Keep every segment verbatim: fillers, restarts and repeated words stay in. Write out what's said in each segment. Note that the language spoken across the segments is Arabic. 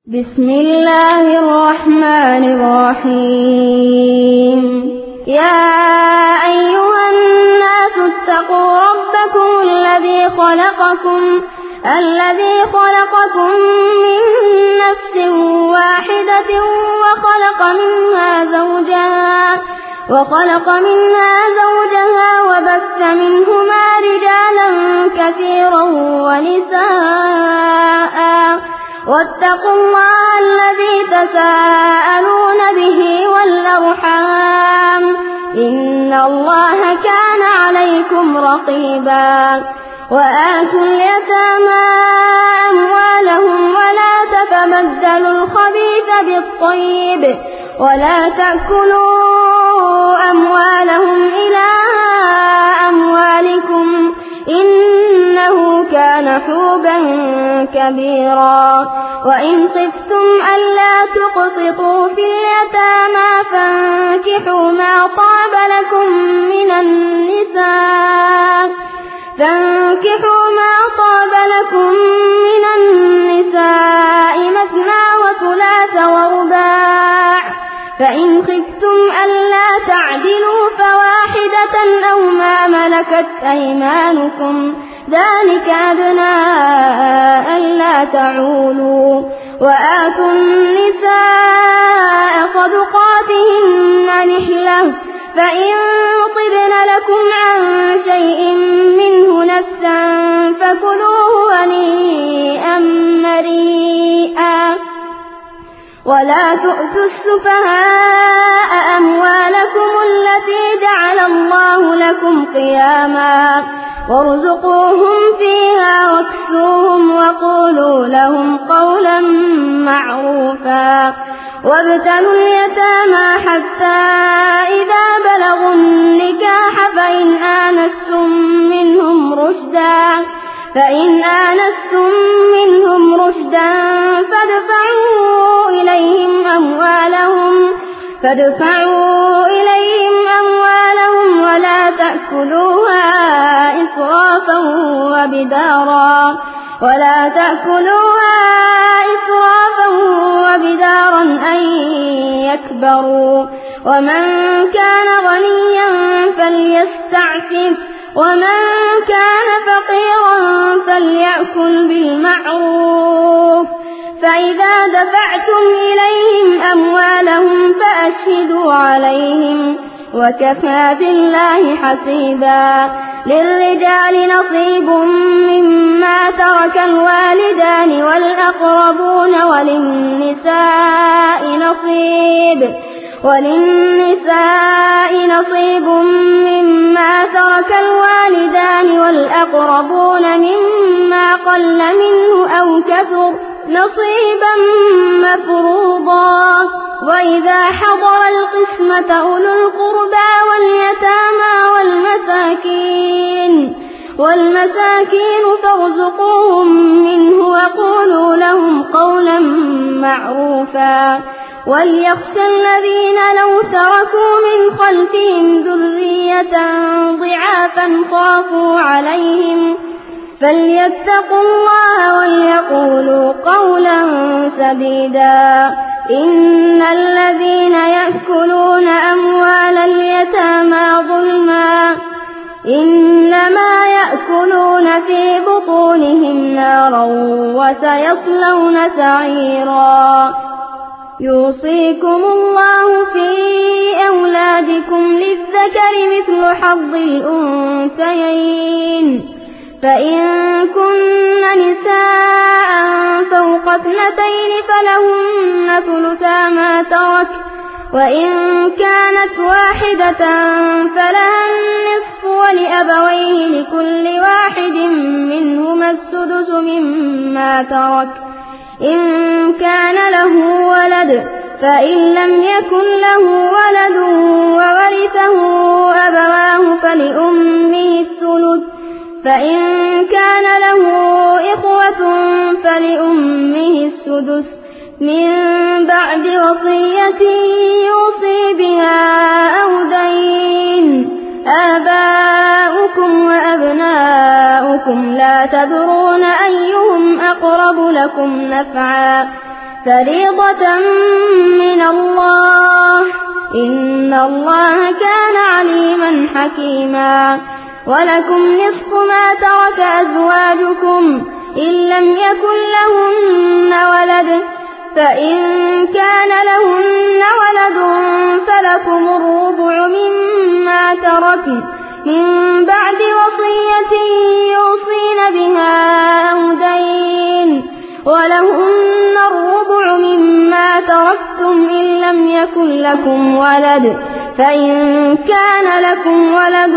بسم الله الرحمن الرحيم. يا أيها الناس اتقوا ربكم الذي خلقكم الذي خلقكم من نفس واحدة وخلق منها زوجها وخلق منها زوجها وبث منهما رجالا كثيرا ونساء واتقوا الله الذي تساءلون به والأرحام إن الله كان عليكم رقيبا. وآتوا اليتامى أموالهم ولا تتبدلوا الخبيث بالطيب ولا تأكلوا أموالهم إلى أموالكم إنه كان حوبا كبيرا. وإن خفتم ألا تقسطوا في اليتامى فانكحوا ما طاب لكم من النساء فانكحوا ما طاب لكم من النساء مثنى وثلاث ورباع فإن خفتم ألا تعدلوا فواحدة أو ما ملكت أيمانكم ذلك أدنى ألا تعولوا. وآتوا النساء صدقاتهن نحلة فإن طبن لكم عن شيء منه نفسا فكلوه هنيئا مريئا. ولا تؤتوا السفهاء أموالكم التي جعل الله لكم قياما وارزقوهم فيها واكسوهم وقولوا لهم قولا معروفا. وابتلوا اليتامى حتى إذا بلغوا النكاح فإن آنستم منهم رشدا فإن آنستم منهم رشدا فادفعوا إليهم أموالهم فادفعوا إليهم أموالهم ولا تأكلوها إسرافا وبدارا ولا تأكلوها إسرافا وبدارا أن يكبروا. ومن كان غنيا فليستعفف ومن كان فقيرا فليأكل بالمعروف. فإذا دفعتم إليهم أموالهم فأشهدوا عليهم وكفى بالله حسيبا. للرجال نصيب مما ترك الوالدان والأقربون وللنساء نصيب وللنساء نصيب مما ترك الوالدان والأقربون مما قل منه أو كثر نصيبا مفروضا. وإذا حضر القسمة أولو القربى واليتامى والمساكين والمساكين فارزقوهم منه وقولوا لهم قولا معروفا. وليخشى الذين لو تركوا من خلفهم ذرية ضعافا خافوا عليهم فليتقوا الله وليقولوا قولا سديدا. إن الذين يأكلون أموال اليتامى ظلما إنما يأكلون في بطونهم نارا وسيصلون سعيرا. يوصيكم الله في أولادكم للذكر مثل حظ الأنثيين فإن كن نساء فوق اثنتين فلهن ثلثا ما ترك وإن كانت واحدة فلها النصف ولأبويه لكل واحد منهما السدس مما ترك إن كان له ولد فإن لم يكن له ولد وورثه أبواه فلأمه الثلث فإن كان له إخوة فلأمه السدس من بعد وصية يوصي بها أو دين. آباؤكم وأبناؤكم لا تدرون أيهم أقرب لكم نفعا فريضة من الله إن الله كان عليما حكيما. ولكم نصف ما ترك أزواجكم إن لم يكن لهن ولد، فإن كان لهن ولد فلكم الربع مما تركن من بعد وصية يوصين بها أو دين، ولهن الربع مما تركتم إن لم يكن لكم ولد، فإن كان لكم ولد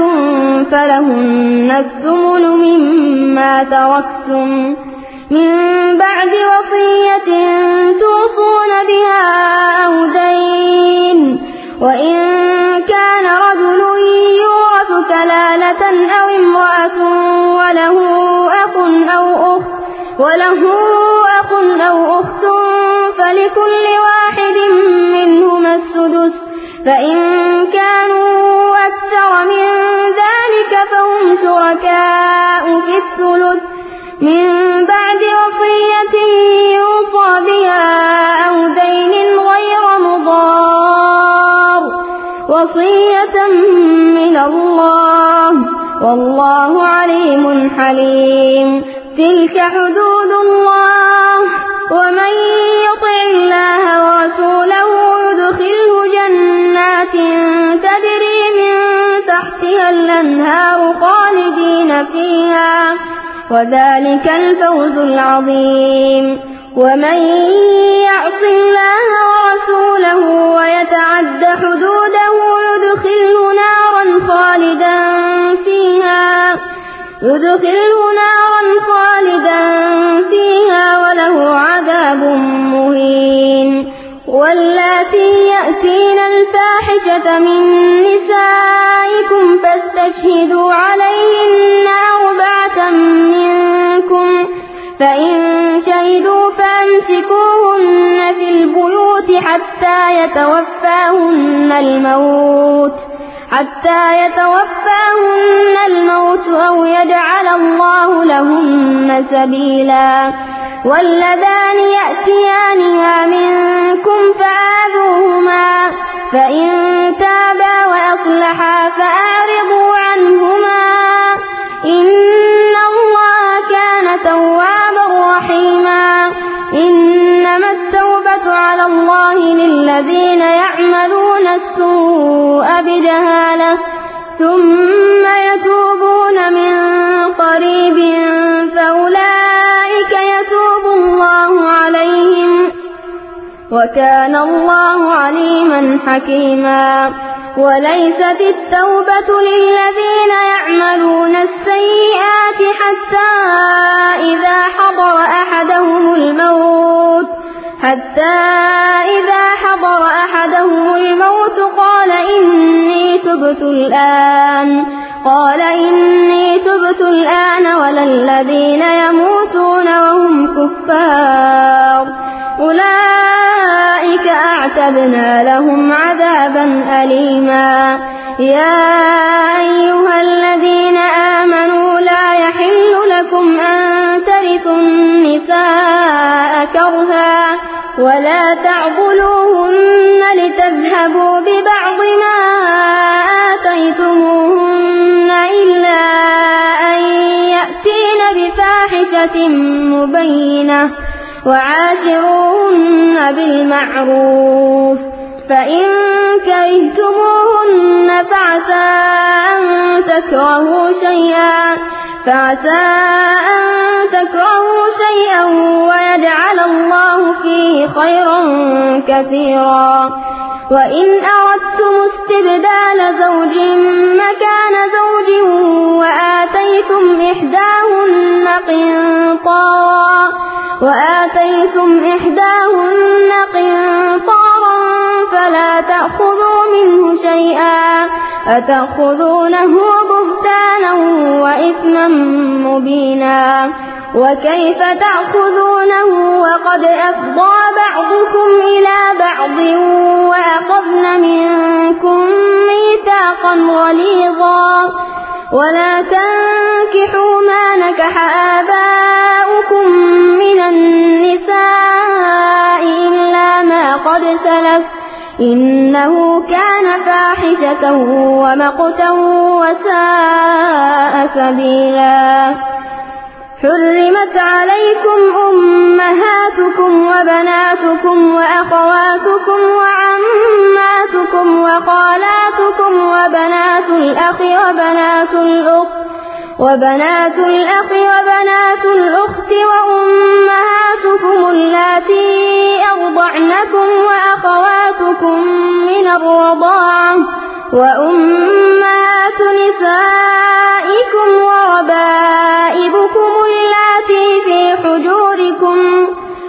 فلهن الثمن مما تركتم من بعد وصية توصون بها أو دين. وإن كان رجل يورث كلالة أو امرأة وله أخ أو أخت وله أخ أو أخت فلكل واحد منهما السدس، فإن كانوا أكثر من ذلك فهم شركاء في الثلث من بعد وصية يوصى بها أو دين غير مضار، وصية من الله والله عليم حليم. تلك حدود الله، ومن يطع الله ورسوله يدخله جنات تجري من تحتها الأنهار خالدين فيها، وذلك الفوز العظيم. ومن يعص الله ورسوله ويتعد حدوده يدخله نارا خالدا فيها يدخله نارا خالدا فيها وله عذاب مهين. واللاتي يأتين الفاحشة من نسائكم فاستشهدوا عليهن أربعة منكم، فإن شهدوا فأمسكوهن في البيوت حتى يتوفاهن الموت حتى يتوفاهن الموت أو يجعل الله لهن سبيلا. واللذان يأتيانها منكم فآذوهما، فإن تابا وأصلحا فأعرضوا عنهما إن الله كان توابا رحيما. إنما التوبة على الله للذين يعملون السوء بجهالة ثم يتوبون من قريب فأولئك يتوب الله عليهم، وكان الله عليما حكيما. وليست التوبة للذين يعملون السيئات حتى إذا حضر أحدهم الموت حتى إذا حضر أحدهم الموت قال إني تبت الآن قال إني تبت الآن ولا الذين يموتون وهم كفار أولئك أعتدنا لهم عذابا أليما. يا أيها الذين آمنوا لا يحل لكم أن ترثوا النساء كرها ولا تعضلوهن لتذهبوا ببعض ما آتيتموهن إلا أن يأتين بفاحشة مبينة وعاشروهن بالمعروف. فإن كرهتموهن فعسى أن تكرهوا شيئا فعسى أن تكرهوا شيئا ويجعل الله فيه خيرا كثيرا. وإن أردتم استبدال زوج مكان زوج وآتيتم إحداهن قنطارا وآتيتم إحداهن قنطارا فلا تأخذوا منه شيئا أتأخذونه بهتانا وإثما مبينا. وكيف تأخذونه وقد أفضى بعضكم إلى بعض وأخذن منكم ميثاقا غليظا. ولا تنكحوا ما نكح آباؤكم من النساء قد سلف إنه كان فاحشة ومقتا وساء سبيلا. حرمت عليكم أمهاتكم وبناتكم وأخواتكم وعماتكم وخالاتكم وبنات الأخ وبنات الأخت وبنات الأخ وبنات الأخت وأمهاتكم اللاتي أرضعنكم وأخواتكم من الرضاعة وأمهات نسائكم وربائبكم اللاتي في حجوركم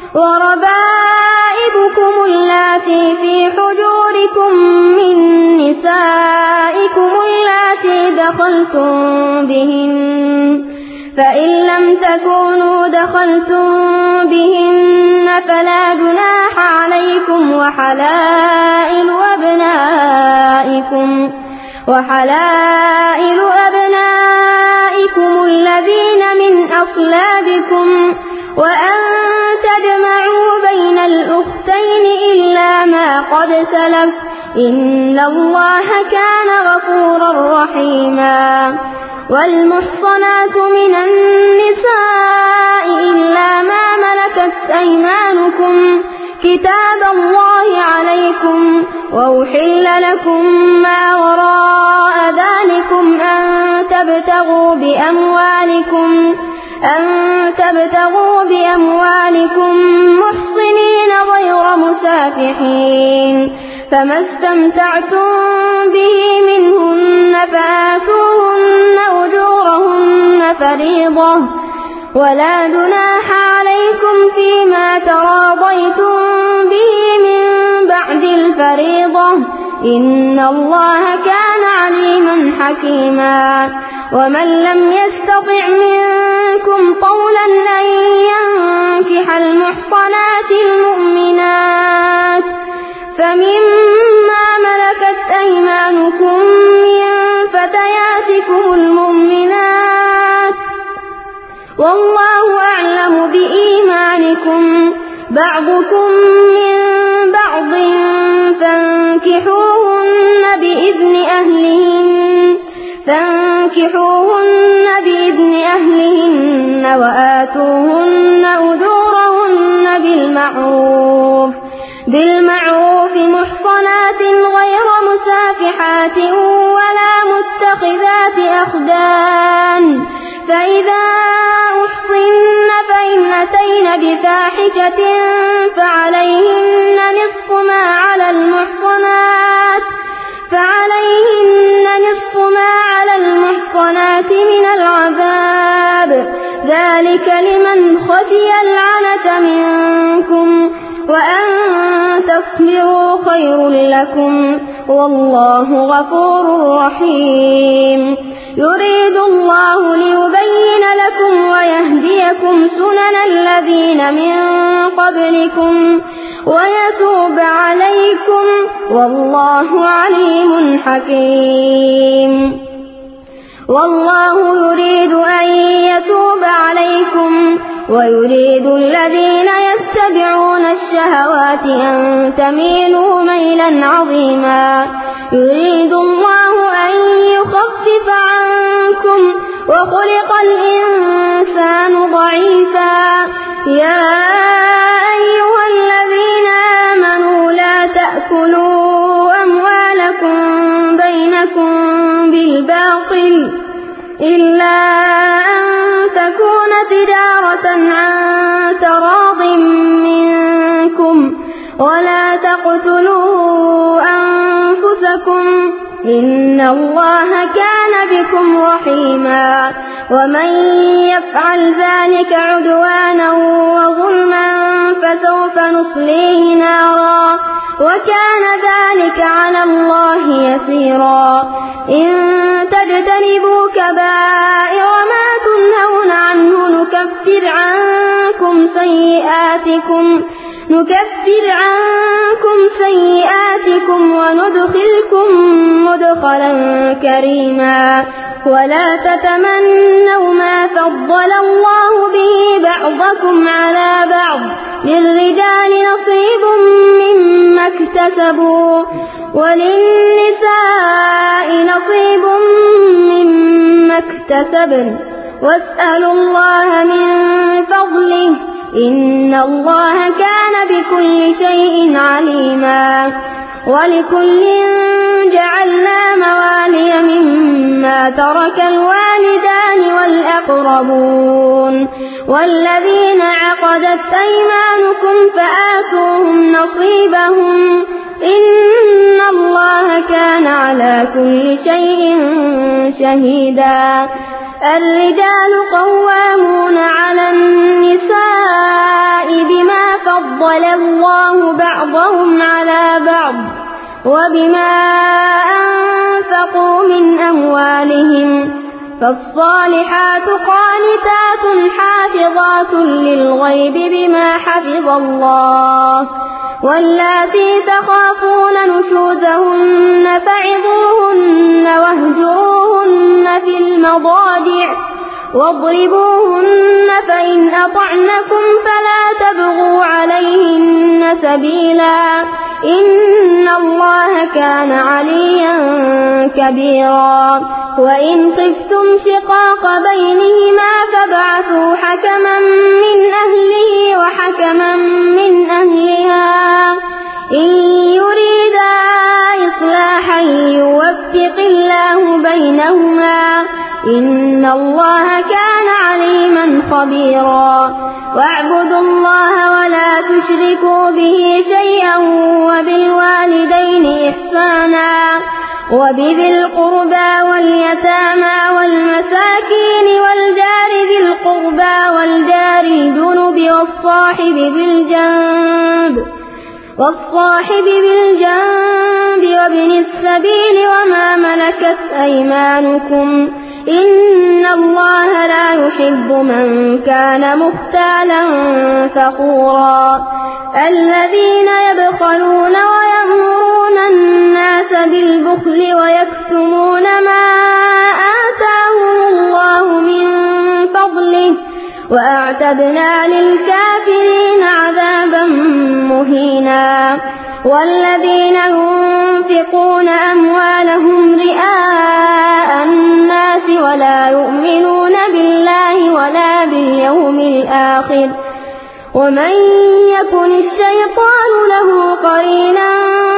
وربائبكم اللاتي في حجوركم من نسائكم اللاتي دخلتم بهن فإن لم تكونوا دخلتم بهن فلا جناح عليكم وحلائل أبنائكم وحلائل أبنائكم الذين من أصلابكم وأن تجمعوا بين الأختين إلا ما قد سلف إن الله كان غفورا رحيما. والمحصنات من النساء إلا ما ملكت أيمانكم كتاب الله عليكم وأحل لكم ما وراء ذلكم أن تبتغوا بأموالكم أن تبتغوا بأموالكم محصنين غير مسافحين فما استمتعتم به منهن فآتوهن أجورهن فريضة ولا جناح عليكم فيما تراضيتم به من بعد الفريضة إن الله كان عليما حكيما. ومن لم يستطع منكم قولا أن ينكح المحصنات المؤمنات فمما ملكت أيمانكم من فتياتكم المؤمنات والله أعلم بإيمانكم بعضكم من بعض فانكحوهن بإذن أهلهن فانكحوهن بإذن أهلهن وآتوهن أجورهن بالمعروف بالمعروف محصنات غير مسافحات ولا متخذات أخدان فإذا أحصن فإن أتين بفاحشة فعليهن نصف ما على المحصنات فعليهن نصف ما على المحصنات من العذاب ذلك لمن خشي العنة منكم وأن تصبروا خير لكم والله غفور رحيم. يريد الله ليبين لكم ويهديكم سنن الذين من قبلكم ويتوب عليكم والله عليم حكيم. والله يريد أن يتوب عليكم ويريد الذين يتبعون الشهوات أن تميلوا ميلا عظيما. يريد الله أن يخفف عنكم وخلق الإنسان ضعيفا. يا أيها الذين آمنوا لا تأكلوا أموالكم بينكم بالباطل إلا أن تكون تجارة عن تراض منكم ولا تقتلوا أنفسكم إن الله كان بكم رحيما. ومن يفعل ذلك عدوانا وظلما فسوف نصليه نارا وكان ذلك على الله يسيرا. إن تجتنبوا كبائر ما تنهون عنه نكفر عنكم سيئاتكم نكفر عنكم سيئاتكم وندخلكم مدخلا كريما. ولا تتمنوا ما فضل الله به بعضكم على بعض للرجال نصيب مما اكتسبوا وللنساء نصيب مما اكتسبن واسألوا الله من فضله إن الله كان بكل شيء عليما. ولكل جعلنا موالي مما ترك الوالدان والأقربون والذين عقدت أيمانكم فآتوهم نصيبهم إن الله كان على كل شيء شهيدا. الرجال قوامون على النساء بما فضل الله بعضهم على بعض وبما أنفقوا من أموالهم فالصالحات قانتات حافظات للغيب بما حفظ الله واللاتي تخافون نشوزهن فعظوهن واهجروهن في المضاجع واضربوهن فإن أطعنكم فلا تبغوا عليهن سبيلا إن الله كان عليا كبيرا. وإن خفتم شقاق بينهما فابعثوا حكما من أهله وحكما من أهلها إن يريدا إصلاحا يوفق الله بينهما إن الله كان عليما خبيرا. واعبدوا الله ولا تشركوا به شيئا وبالوالدين إحسانا وبذي القربى واليتامى والمساكين والجار ذي القربى والجار الجنب والصاحب بالجنب والصاحب بالجنب وابن السبيل وما ملكت أيمانكم إن الله لا يحب من كان مختالا فخورا. الذين يبخلون ويأمرون الناس بالبخل ويكتمون ما آتاهم الله من فضله وأعتدنا للكافرين عذابا مهينا. والذين ينفقون أموالهم رئاء الناس ولا يؤمنون بالله ولا باليوم الآخر ومن يكن الشيطان له قرينا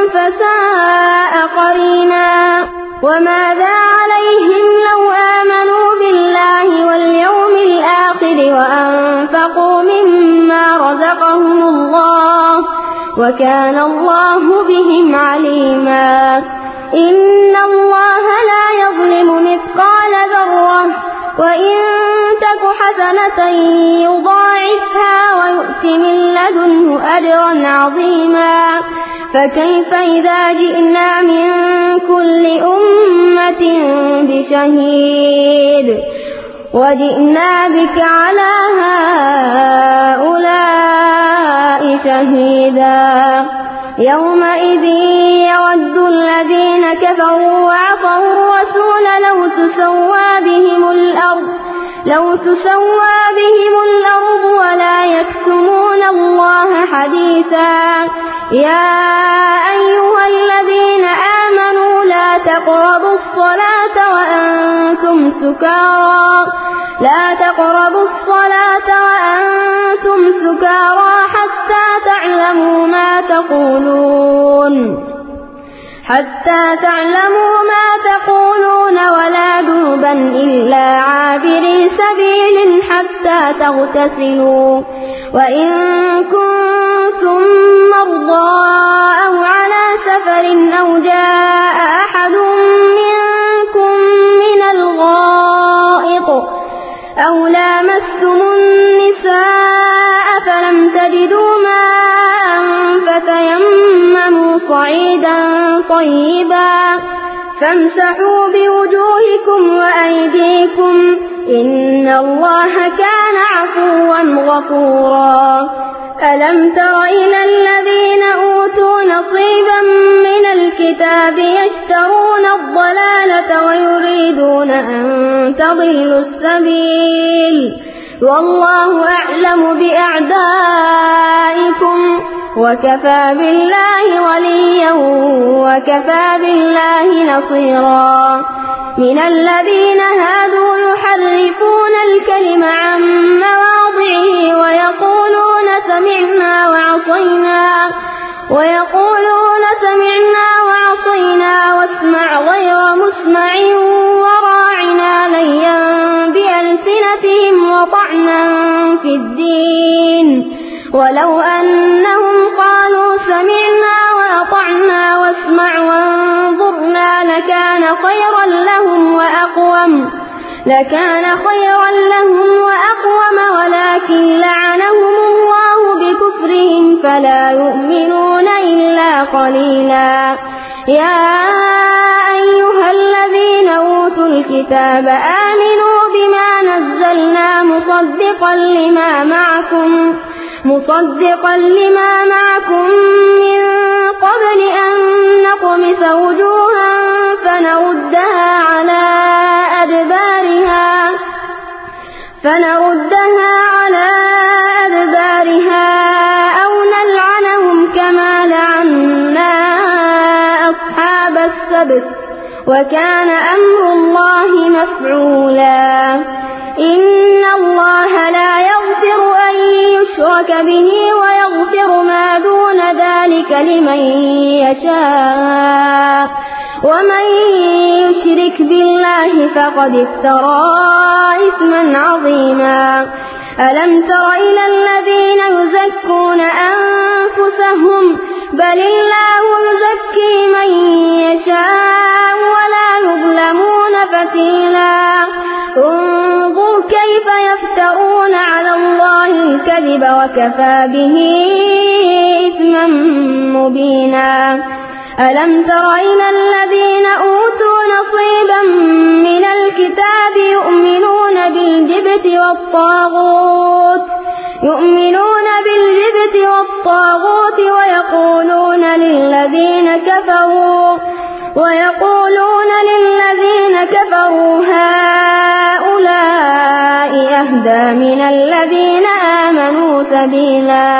فساء قرينا. وماذا عليهم لو آمنوا بالله واليوم الآخر وأنفقوا مما رزقهم الله وكان الله بهم عليما. إن الله لا يظلم مثقال ذرة وإن تك حسنة يضاعفها ويؤت من لدنه أجرا عظيما. فكيف إذا جئنا من كل أمة بشهيد وجئنا بك على هؤلاء شهيدا. يومئذ يود الذين كفروا وعصوا الرسول لو تسوى بهم الأرض لو تسوى بهم الأرض ولا يكتمون الله حديثا. يا أيها الذين آمنوا لا تقربوا الصلاة وأنتم سكارى لا تقربوا الصلاة وأنتم سكارى حتى تعلموا ما تقولون حتى تعلموا ما تقولون ولا جنبا إلا عابري سبيل حتى تغتسلوا وإن كنتم مرضى أو على سفر أو جاء أحد منكم من الغائط أو لامستم النساء فلم تجدوا ماء فتيمموا صعيدا طيبا فامسحوا بوجوهكم وأيديكم إن الله كان عفوا غفورا. ألم تر إلى الذين أوتوا نصيبا من الكتاب يشترون الضلالة ويريدون أن تضلوا السبيل والله أعلم بأعدائكم وكفى بالله وليا وكفى بالله نصيرا. من الذين هادوا يحرفون الكلم عن مواضعه ويقولون سمعنا وعصينا ويقولون سمعنا وعصينا واسمع غير مسمع وراعنا ليا بألسنتهم وطعنا في الدين ولو أنهم قالوا سمعنا وأطعنا واسمع وانظرنا لكان خيرا لهم وأقوم لكان خيرا لهم وأقوم ولكن لعنهم الله بكفرهم فلا يؤمنون إلا قليلا. يا أيها الذين أوتوا الكتاب آمنوا بما نزلنا مصدقا لما معكم مصدقا لما معكم من قبل أن نطمس وجوها فنردها على أدبارها فنردها على أدبارها أو نلعنهم كما لعنا أصحاب السبت وكان أمر الله مفعولا. إن الله لا يغفر أن يشرك به ويغفر ما دون ذلك لمن يشاء ومن يشرك بالله فقد افترى إثما عظيما. ألم تر إلى الذين يزكون أنفسهم بل الله يزكي من يشاء ولا يظلمون فتيلا. انظر كيف يفترون على الله الكذب وكفى به إثما مبينا. ألم تر إلى الذين أوتوا نصيبا من الكتاب يؤمنون بالجبت والطاغوت يؤمنون بالجبت والطاغوت ويقولون للذين كفروا ويقولون للذين كفروا هؤلاء أهدى من الذين آمنوا سبيلا.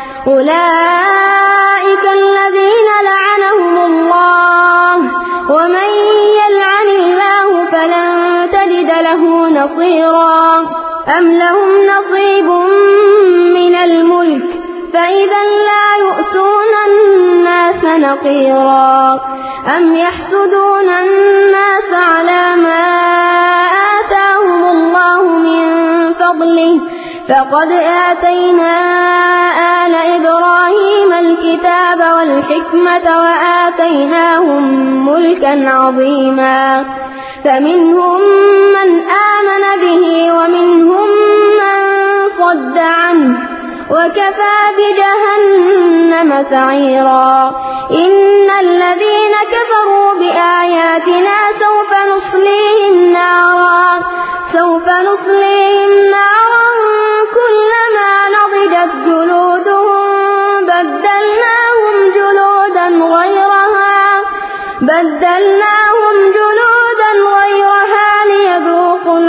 أولئك الذين لعنهم الله ومن يلعن الله فلن تجد له نصيرا. أم لهم نصيب من الملك فإذا لا يؤتون الناس نقيرا. أم يحسدون الناس على ما آتاهم الله من فضله فقد آتينا آل إبراهيم الكتاب والحكمة وآتيناهم ملكا عظيما. فمنهم من آمن به ومنهم من صد عنه وكفى بجهنم سعيرا. إن الذين كفروا بآياتنا سوف نصليهم نارا سوف نصليهم نارا كلما نضجت جلودهم بدلناهم جلودا غيرها بدلناهم جلودا غيرها ليذوقوا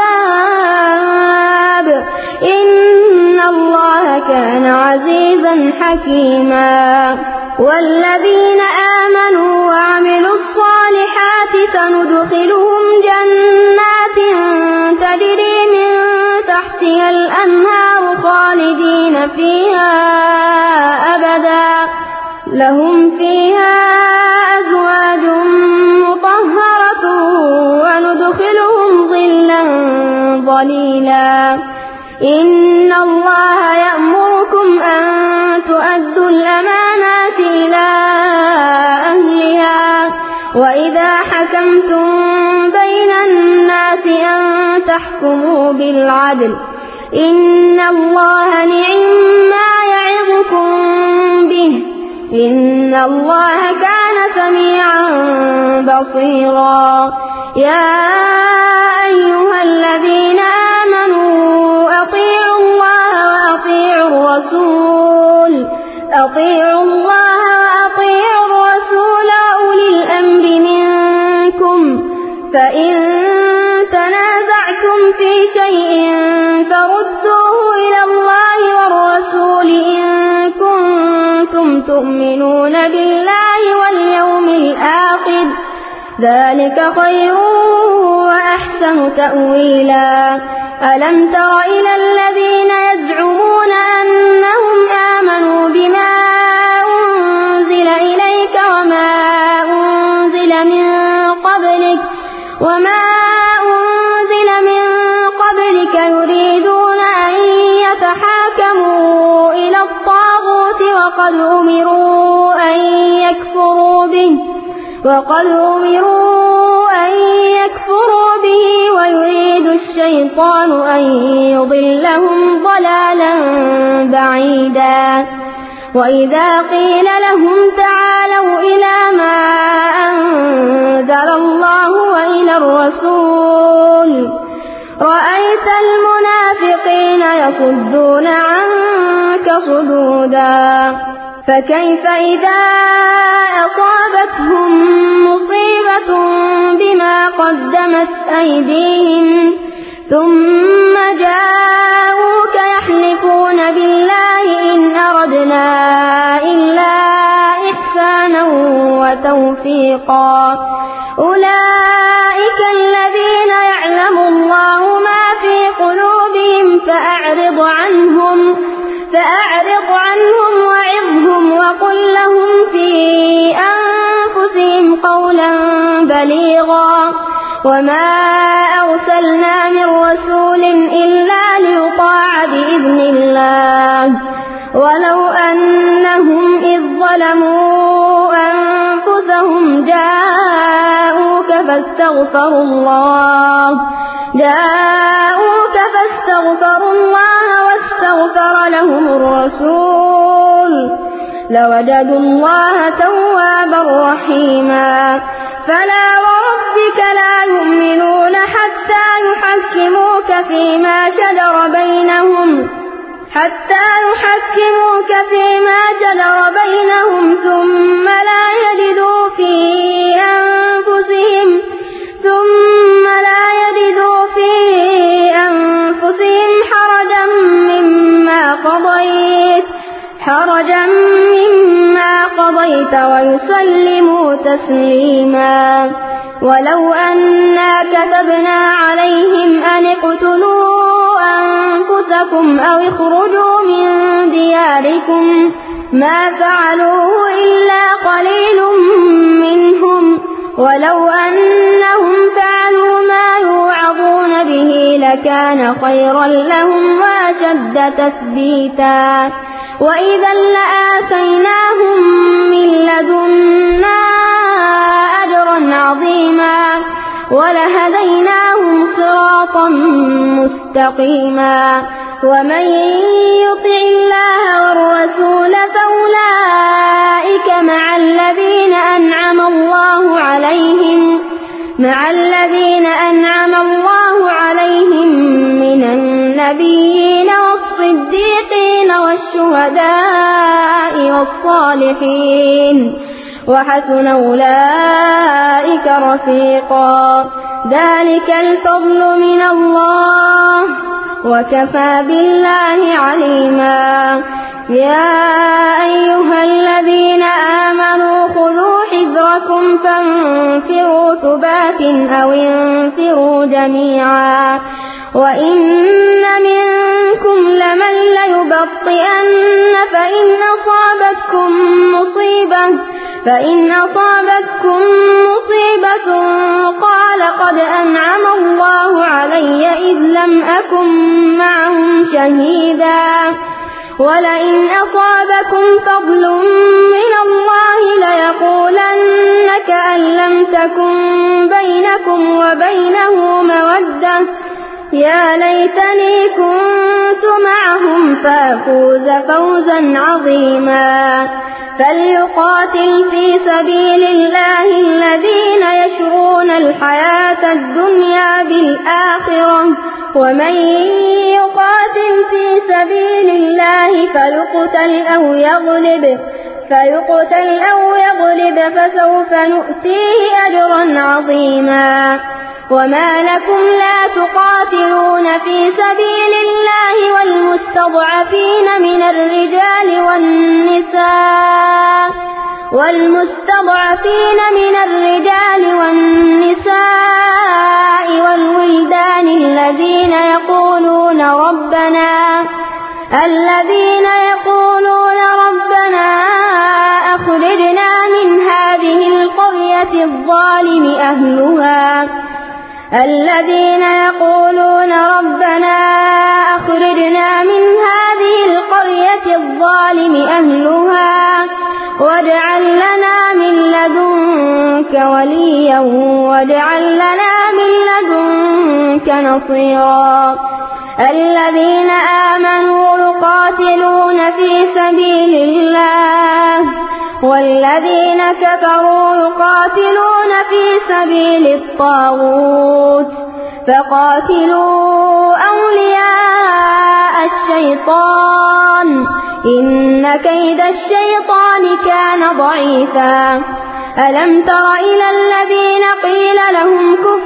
العذاب إن الله كان عزيزا حكيما. والذين آمنوا وعملوا الصالحات سندخلهم جنات تجري من تحتها الأنهار خالدين فيها أبدا لهم فيها أزواج مطهرة وندخلهم ظلا ظليلا. إن الله يأمركم أن تؤدوا الأمانات إلى أهلها وإذا حكمتم بين الناس أن تحكموا بالعدل إن الله نعم ما يعظكم به إن الله كان سميعا بصيرا. يا أيها الذين آمنوا أطيعوا الله وأطيعوا الرسول أطيعوا الله وأطيعوا الرسول وأولي الأمر منكم فإن تنازعتم في شيء فردوه إلى الله والرسول إن كنتم تؤمنون بالله واليوم الآخر ذلك خير وأحسن تأويلا. ألم تر إلى الذين يزعمون أنهم آمنوا بما أنزل إليك وما أنزل من قبلك وما أنزل من قبلك يريدون أن يتحاكموا إلى الطاغوت وقد أمروا أن يكفروا به وقد أمروا أن يكفروا به ويريد الشيطان أن يضلهم ضلالا بعيدا. وإذا قيل لهم تعالوا إلى ما أنزل الله وإلى الرسول رأيت المنافقين يصدون عنك صدودا. فكيف إذا أصابتهم مصيبة بما قدمت أيديهم ثم جاءوك يحلفون بالله إن أردنا إلا إحسانا وتوفيقا أولئك الذين يعلم الله ما في قلوبهم فأعرض عنهم فأعرض عنهم وعظهم وقل لهم في أنفسهم قولا بليغا. وما أرسلنا من رسول إلا ليطاع بإذن الله ولو أنهم إذ ظلموا أنفسهم جاءوك فاستغفروا الله جاءوك فاستغفروا الله واستغفر لهم الرسول لوجدوا الله توابا رحيما. فلا وربك لا يؤمنون حتى يحكموك فيما شجر بينهم حتى يحكموك فيما شجر بينهم ثم لا يجدوا في أنفسهم ثم لا يجدوا في أنفسهم حرجا مما قضيت حرجا مما قضيت ويسلموا تسليما. ولو أنا كتبنا عليهم أن اقتلوا أنفسكم أو اخرجوا من دياركم ما فعلوه إلا قليل منهم ولو أنهم فعلوا ما يوعظون به لكان خيرا لهم وأشد تثبيتا. وإذا لآتيناهم من لدنا أجرا عظيما ولهديناهم صراطا مستقيما. ومن يطع الله والرسول فأولئك مع الذين أنعم الله عليهم مع الذين أنعم الله عليهم من النبيين والصديقين والشهداء والصالحين وحسن أولئك رفيقا. ذلك الفضل من الله وكفى بالله عليما. يا أيها الذين آمنوا خذوا حذركم فانفروا ثبات أو انفروا جميعا. وإن منكم لمن ليبطئن فإن أصابتكم مصيبة فإن أصابتكم مصيبة قال قد أنعم الله علي إذ لم أكن معهم شهيدا. ولئن أصابكم فضل من الله ليقولن كأن لم تكن بينكم وبينه مودة يا ليتني كنت معهم فأفوز فوزا عظيما. فليقاتل في سبيل الله الذين يشرون الحياة الدنيا بالآخرة ومن يقاتل في سبيل الله فيقتل أو يغلب فيقتل أو يغلب فسوف نؤتيه أجرا عظيما. وما لكم لا تقاتلون في سبيل الله والمستضعفين من الرجال والنساء والمستضعفين من الرجال والنساء والولدان الذين يقولون ربنا الذين يقولون ربنا أخرجنا من هذه القرية الظالم أهلها الذين يقولون ربنا أخرجنا من هذه القرية الظالم أهلها واجعل لنا من لدنك وليا واجعل لنا من لدنك نصيرا الذين آمنوا يقاتلون في سبيل الله والذين كفروا يقاتلون في سبيل الطاغوت فقاتلوا أولياء الشيطان إن كيد الشيطان كان ضعيفا ألم تر إلى الذين قيل لهم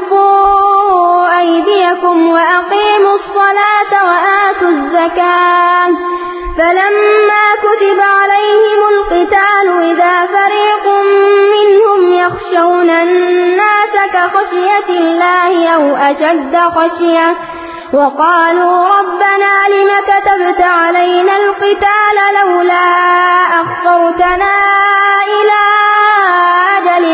كفوا أيديكم وأقيموا الصلاة وآتوا الزكاة فلما كتب عليهم القتال إذا فريق منهم يخشون الناس كخشية الله أو أشد خشية وقالوا ربنا لم كتبت علينا القتال لولا أخرتنا إلى أجل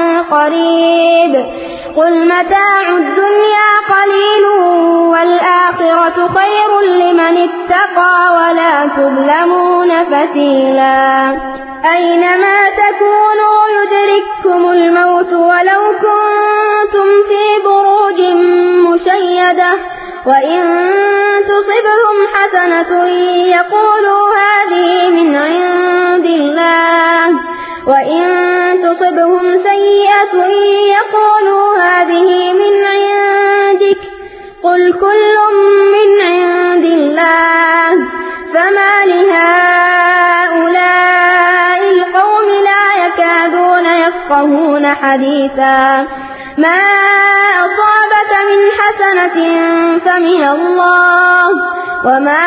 قريب قل متاع الدنيا قليل والآخرة خير لمن اتقى ولا تظلمون فتيلا أينما تكونوا يدرككم الموت ولو كنتم في بروج مشيدة وإن تصبهم حسنة يقولوا هذه من عند الله وإن تصبهم سيئة يقولوا هذه من عندك قل كل من عند الله فما لهؤلاء القوم لا يكادون يفقهون حديثا ما أصابك من حسنة فمن الله وما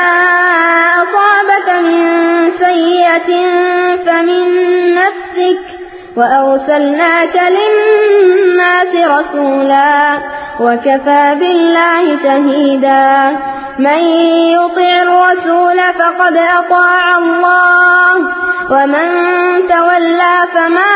أصابك من سيئة فمن نفسك وأرسلناك للناس رسولا وكفى بالله شهيدا من يطع الرسول فقد أطاع الله ومن تولى فما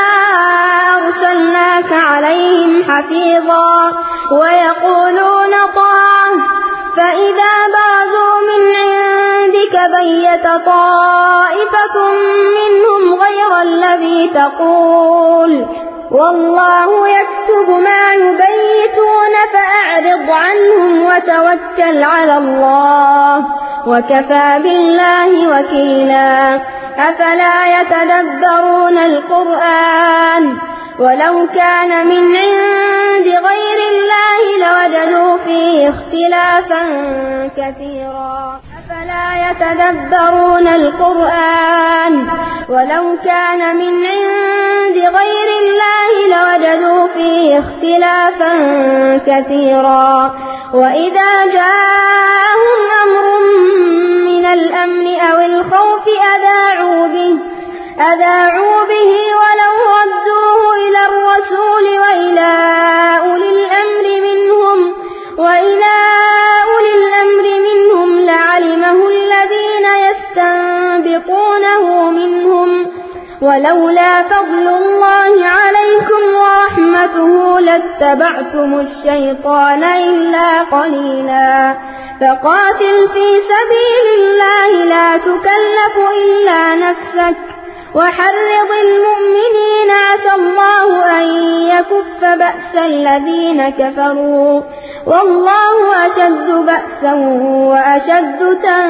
أرسلناك عليهم حفيظا ويقولون طاعة فإذا برزوا من عندك بيت طائفة منهم غير الذي تقول والله يكتب ما يبيتون فأعرض عنهم وتوكل على الله وكفى بالله وكيلا أفلا يتدبرون القرآن ولو كان من عند غير الله لوجدوا فيه اختلافا كثيرا أفلا يتدبرون القرآن ولو كان من عند غير الله لوجدوا فيه اختلافا كثيرا وإذا جاءهم أمر من الأمن أو الخوف أذاعوا به أذاعوا به ولو ردوه إلى الرسول وإلى أولي الأمر منهم وإلى أولي الأمر منهم لعلمه الذين يستنبطونه منهم ولولا فضل الله عليكم ورحمته لاتبعتم الشيطان إلا قليلا فقاتل في سبيل الله لا تكلف إلا نفسك وحرض المؤمنين عسى الله أن يكف بأس الذين كفروا والله أشد بأسا وأشد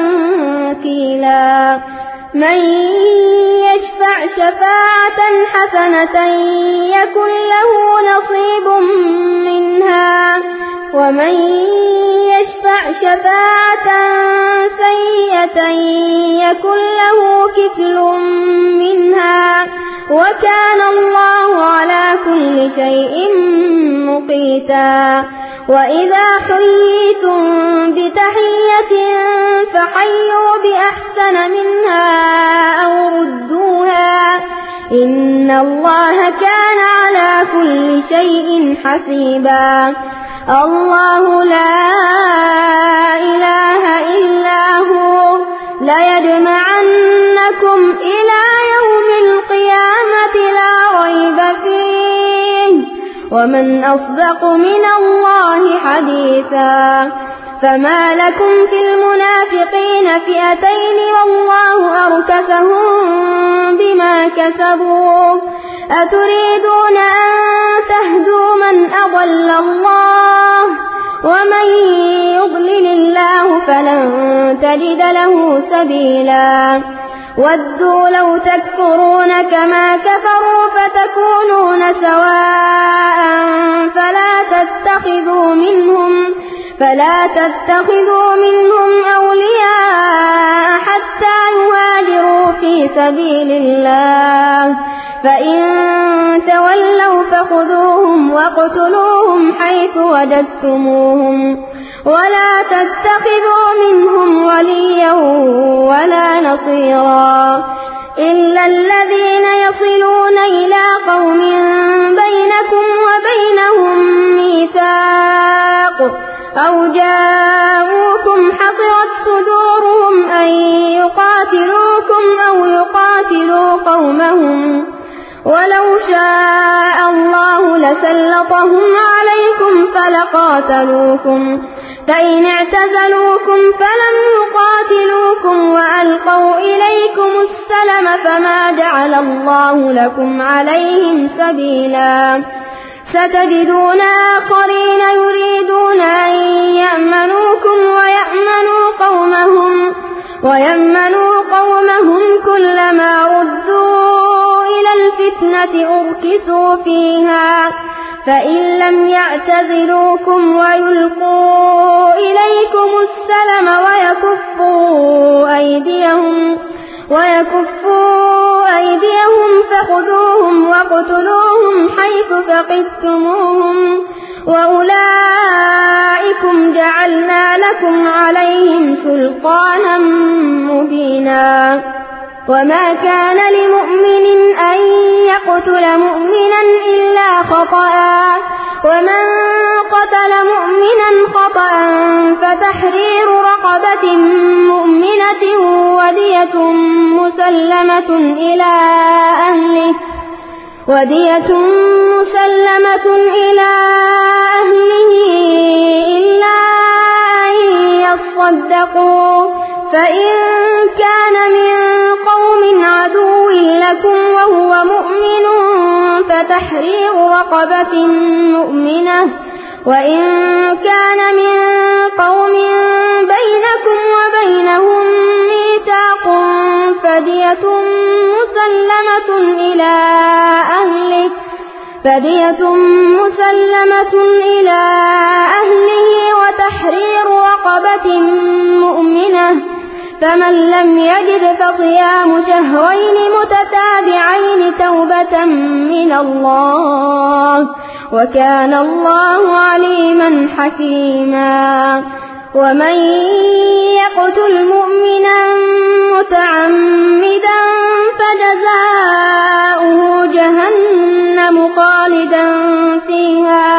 تنكيلا من يشفع شفاعة حسنة يكن له نصيب منها ومن يشفع شفاعة سيئة يكن له كفل منها وكان الله على كل شيء مقيتا وإذا حييتم بتحية فحيوا بأحسن منها أو ردوها إن الله كان على كل شيء حسيبا. الله لا إله إلا هو ليجمعنكم إلى يوم القيامة لا ريب فيه ومن أصدق من الله حديثا. فما لكم في المنافقين فئتين والله أركسهم بما كسبوا أتريدون أن تهدوا من أضل الله ومن يضلل الله فلن تجد له سبيلا. ودوا لو تكفرون كما كفروا فتكونون سواء فلا تتخذوا منهم فلا تتخذوا منهم أولياء حتى يهاجروا في سبيل الله فإن تولوا فخذوهم واقتلوهم حيث وجدتموهم ولا تتخذوا منهم وليا ولا نصيرا إلا الذين يصلون إلى قوم بينكم وبينهم ميثاق أو جاءوكم حصرت صدورهم أن يقاتلوكم أو يقاتلوا قومهم ولو شاء الله لسلطهم عليكم فلقاتلوكم فإن اعتزلوكم فلم يقاتلوكم وألقوا إليكم السلم فما جعل الله لكم عليهم سبيلا. ستجدون آخرين يريدون أن يأمنوكم ويأمنوا قومهم ويأمنوا قومهم كلما ردوا إلى الفتنة أركسوا فيها فإن لم يعتزلوكم ويلقوا إليكم السلم ويكفوا أيديهم ويكفوا أيديهم فخذوهم واقتلوهم حيث ثقفتموهم وأولئكم جعلنا لكم عليهم سلطانا مبينا. وما كان لمؤمن أن يقتل مؤمنا إلا خطأ ومن قتل مؤمنا خطأ فتحرير رقبة مؤمنة ودية مسلمة إلى أهله ودية مسلمة إلى أهله إلا أن يصدقوا فإن كان من قوم عدو لكم وهو مؤمن فتحرير رقبة مؤمنة وإن كان من قوم بينكم وبينهم ميثاق فدية مسلمة إلى أهله فدية مسلمة إلى أهله وتحرير رقبة مؤمنة فمن لم يجد فصيام شهرين متتابعين توبة من الله وكان الله عليما حكيما. ومن يقتل مؤمنا متعمدا فجزاؤه جهنم خالدا فيها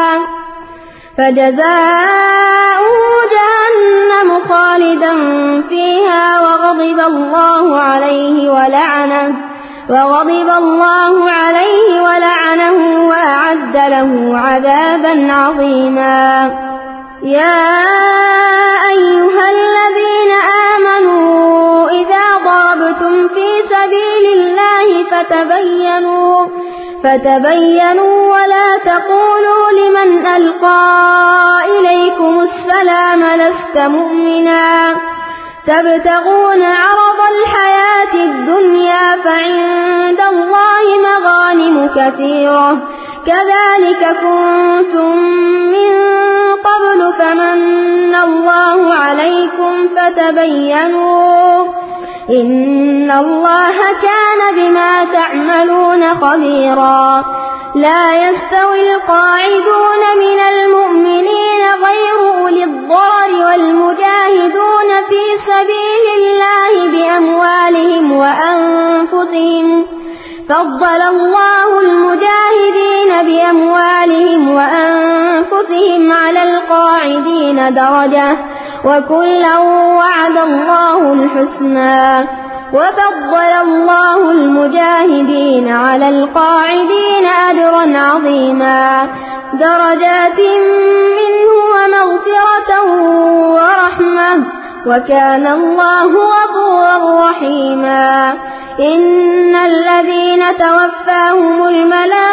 فجزاؤه جهنم خالدا فيها وغضب الله عليه ولعنه وغضب الله عليه ولعنه وأعد له عذابا عظيما. يا أيها الذين آمنوا إذا ضربتم في سبيل الله فتبينوا فتبينوا ولا تقولوا لمن ألقى إليكم السلام لست مؤمنا تبتغون عرض الحياة الدنيا فعند الله مغانم كثيرة كذلك كنتم من قبل فمن الله عليكم فتبينوا إن الله كان بما تعملون خبيرا. لا يستوي القاعدون من المؤمنين غير أولي الضرر والمجاهدون في سبيل الله بأموالهم وأنفسهم فضل الله المجاهدين بأموالهم وأنفسهم على القاعدين درجة وكلا وعد الله الحسنى وفضل الله المجاهدين على القاعدين أجرا عظيما درجات منه ومغفرة ورحمة وكان الله غفورا رحيما إن الذين توفاهم الملائكة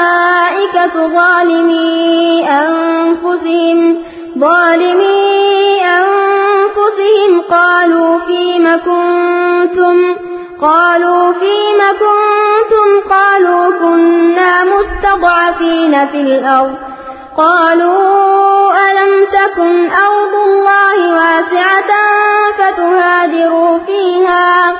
ظالمي أنفسهم ظالمي أنفسهم قالوا فيم كنتم قالوا فيم كنتم قالوا كنا مستضعفين في الأرض قالوا ألم تكن أرض الله واسعة فتهاجروا فيها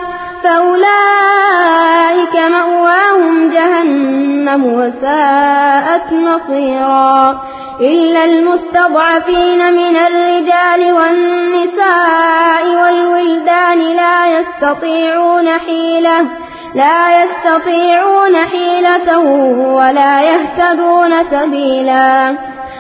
فأولئك مأواهم جهنم وساءت مصيرا إلا المستضعفين من الرجال والنساء والولدان لا يستطيعون حيلة لا يستطيعون حيلة ولا يهتدون سبيلا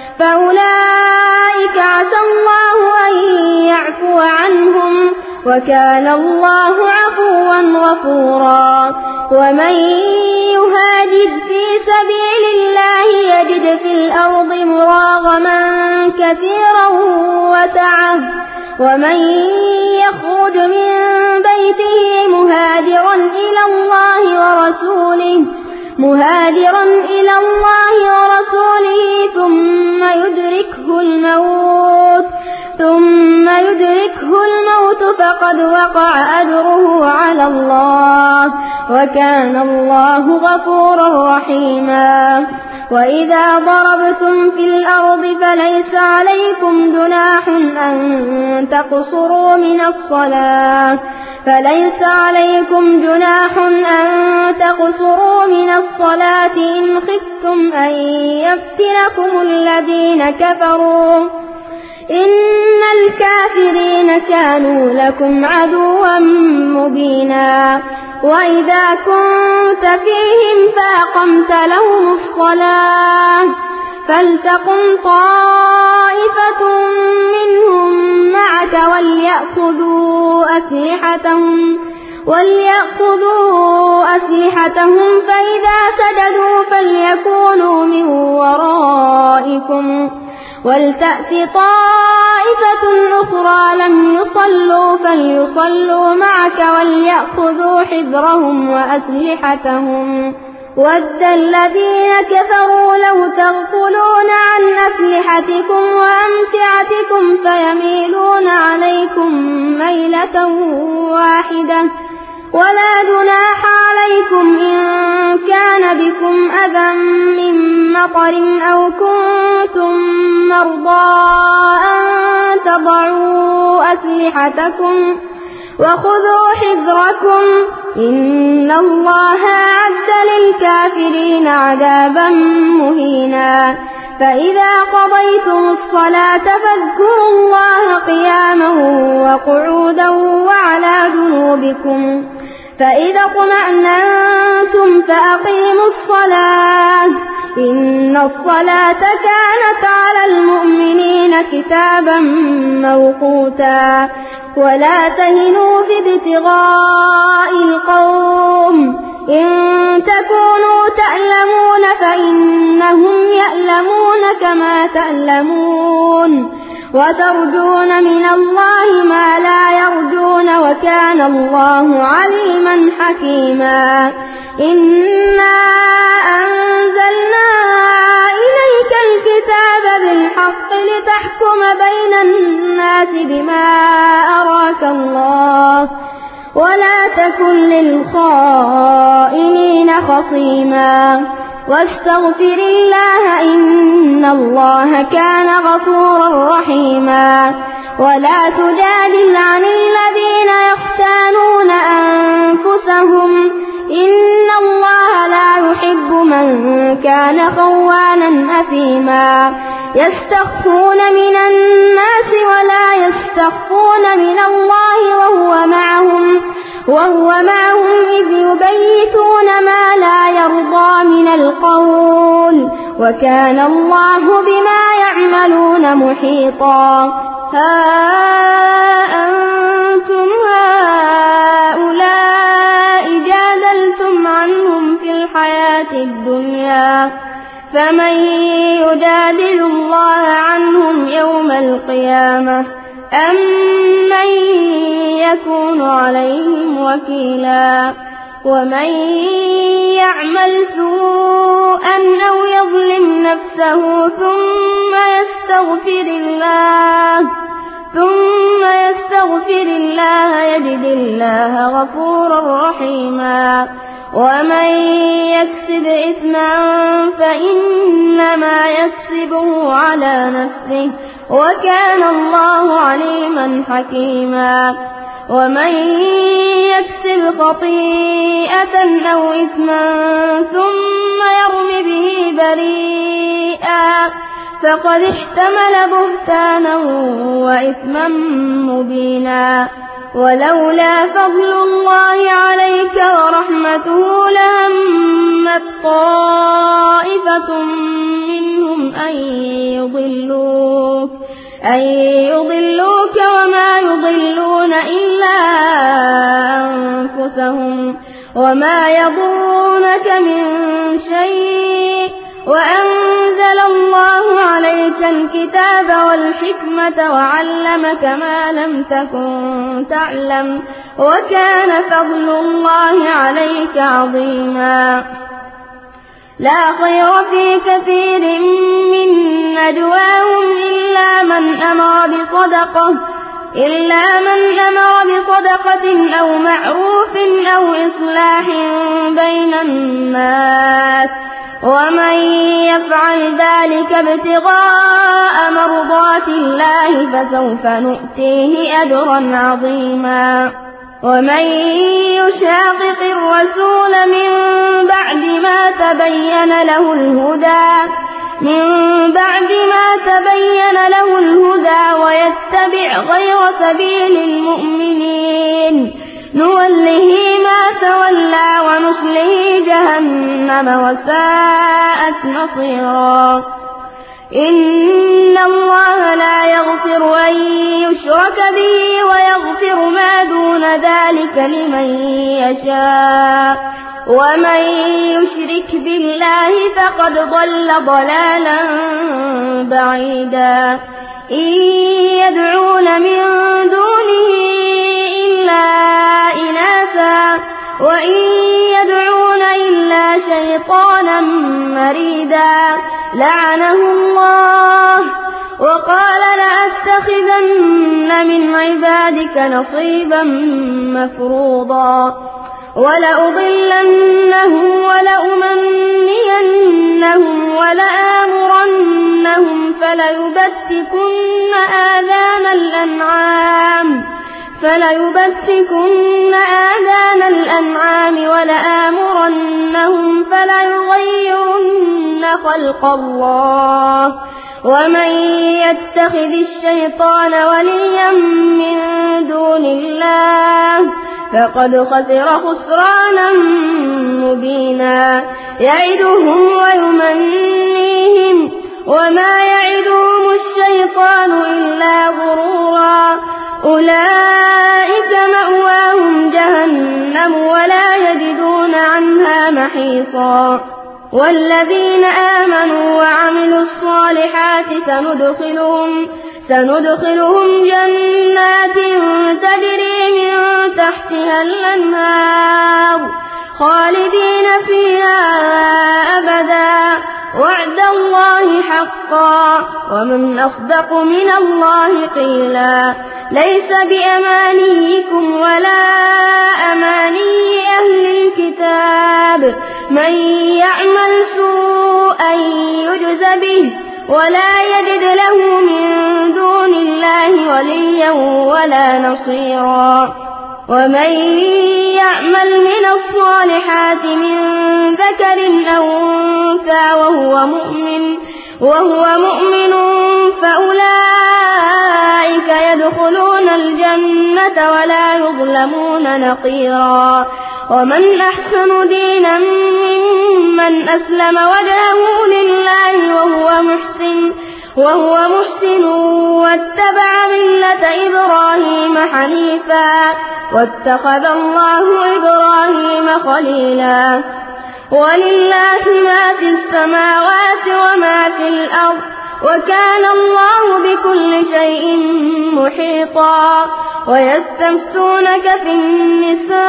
فأولئك عسى الله أن يعفو عنهم وكان الله عفوا غفورا ومن يهاجر في سبيل الله يجد في الأرض مراغما كثيرا وسعة ومن يخرج من بيته مهاجرا إلى الله ورسوله مهاجرا إلى الله ورسوله ثم يدركه الموت ثم يدركه الموت فقد وقع أجره على الله وكان الله غفورا رحيما وإذا ضربتم في الأرض فليس عليكم جناح أن تقصروا من الصلاة فليس عليكم جناح أن تقصروا من الصلاة إن خفتم أن يفتنكم الذين كفروا إن الكافرين كانوا لكم عدوا مبينا وإذا كنت فيهم فأقمت لهم الصلاة فلتقم طائفة منهم معك وليأخذوا أسلحتهم وليأخذوا أسلحتهم فإذا سجدوا فليكونوا من ورائكم ولتأت طائفة أخرى لم يصلوا فليصلوا معك وليأخذوا حذرهم وأسلحتهم ود الذين كفروا لو تغفلون عن أسلحتكم وأمتعتكم فيميلون عليكم ميلة واحدة ولا جناح عليكم إن كان بكم أذى من مطر أو كنتم مرضى أن تضعوا أسلحتكم وخذوا حذركم إن الله أعد للكافرين عذابا مهينا فإذا قضيتم الصلاة فاذكروا الله قياما وقعودا وعلى جنوبكم فإذا اطمأننتم فأقيموا الصلاة إن الصلاة كانت على المؤمنين كتابا موقوتا ولا تهنوا في ابتغاء القوم إن تكونوا تألمون فإنهم يألمون كما تألمون وترجون من الله ما لا يرجون وكان الله عليما حكيما إنا أنزلنا إليك الكتاب بالحق لتحكم بين الناس بما أراك الله ولا تكن للخائنين خصيما واستغفر الله إن الله كان غفورا رحيما ولا تجادل عن الذين يختانون أنفسهم إن الله لا يحب من كان خوانا أثيما يستخفون من الناس ولا يستخفون من الله وهو معهم وهو معهم إذ يبيتون ما لا يرضى من القول وكان الله بما يعملون محيطا. ها أنتم هؤلاء جادلتم عنهم في الحياة الدنيا فمن يجادل الله عنهم يوم القيامة أم من يكون عليهم وكيلا. ومن يعمل سوءا أو يظلم نفسه ثم يستغفر الله ثم يستغفر الله يجد الله غفورا رحيما. ومن يكسب إثما فإنما يكسبه على نفسه وكان الله عليما حكيما. ومن يكسب خطيئة أو إثما ثم يرم به بريئا فقد احتمل بهتانا وإثما مبينا. ولولا فضل الله عليك ورحمته لهمت طائفة منهم أن يضلوك أن يضلوك وما يضلون إلا أنفسهم وما يضرونك من شيء وأنزل الله عليك الكتاب والحكمة وعلمك ما لم تكن تعلم وكان فضل الله عليك عظيما. لا خير في كثير من نجواهم إلا من أمر بصدقة إلا من أمر بصدقة أو معروف أو إصلاح بين الناس ومن يفعل ذلك ابتغاء مرضات الله فسوف نؤتيه أجرا عظيما. ومن يشاقق الرسول من بعد ما تبين له الهدى من بعد ما تبين له الهدى ويتبع غير سبيل المؤمنين نوله ما تولى ونصله جهنم وساءت مصيرا. إن الله لا يغفر أن يشرك به ويغفر ما دون ذلك لمن يشاء ومن يشرك بالله فقد ضل ضلالا بعيدا. إن يدعون من دونه إلا إناثا وإن يدعون إلا شيطانا مريدا لعنه الله وقال لأتخذن من عبادك نصيبا مفروضا ولأضلنهم ولأمنينهم ولآمرنهم فليبتكن آذان الأنعام فليبتكن آذان الأنعام ولآمرنهم فليغيرن خلق الله ومن يتخذ الشيطان وليا من دون الله فقد خسر خسرانا مبينا. يعدهم ويمنيهم وما يعدهم الشيطان إلا غرورا. أولئك مأواهم جهنم ولا يجدون عنها محيصا. والذين آمنوا وعملوا الصالحات سندخلهم سندخلهم جنات تجري من تحتها الأنهار خالدين فيها أبدا وعد الله حقا ومن أصدق من الله قيلا. ليس بأمانيكم ولا أماني أهل الكتاب من يعمل سوءا يجز به ولا يجد له من دون الله وليا ولا نصيرا. ومن يعمل من الصالحات من ذكر أو أنثى وهو مؤمن وهو مؤمن فأولئك يدخلون الجنة ولا يظلمون نقيرا. ومن أحسن دينا ممن أسلم وجهه لله وهو محسن وهو محسن واتبع ملة إبراهيم حنيفا واتخذ الله إبراهيم خليلا. ولله ما في السماوات وما في الأرض وكان الله بكل شيء محيطا. ويستفتونك في النساء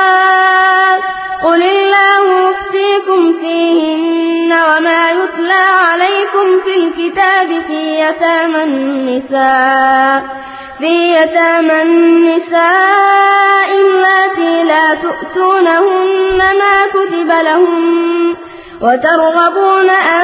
قل الله يفتيكم فيهن وما يتلى عليكم في الكتاب في يتامى النساء في يتامى النساء اللاتي لا تؤتونهن ما كتب لهن وترغبون أن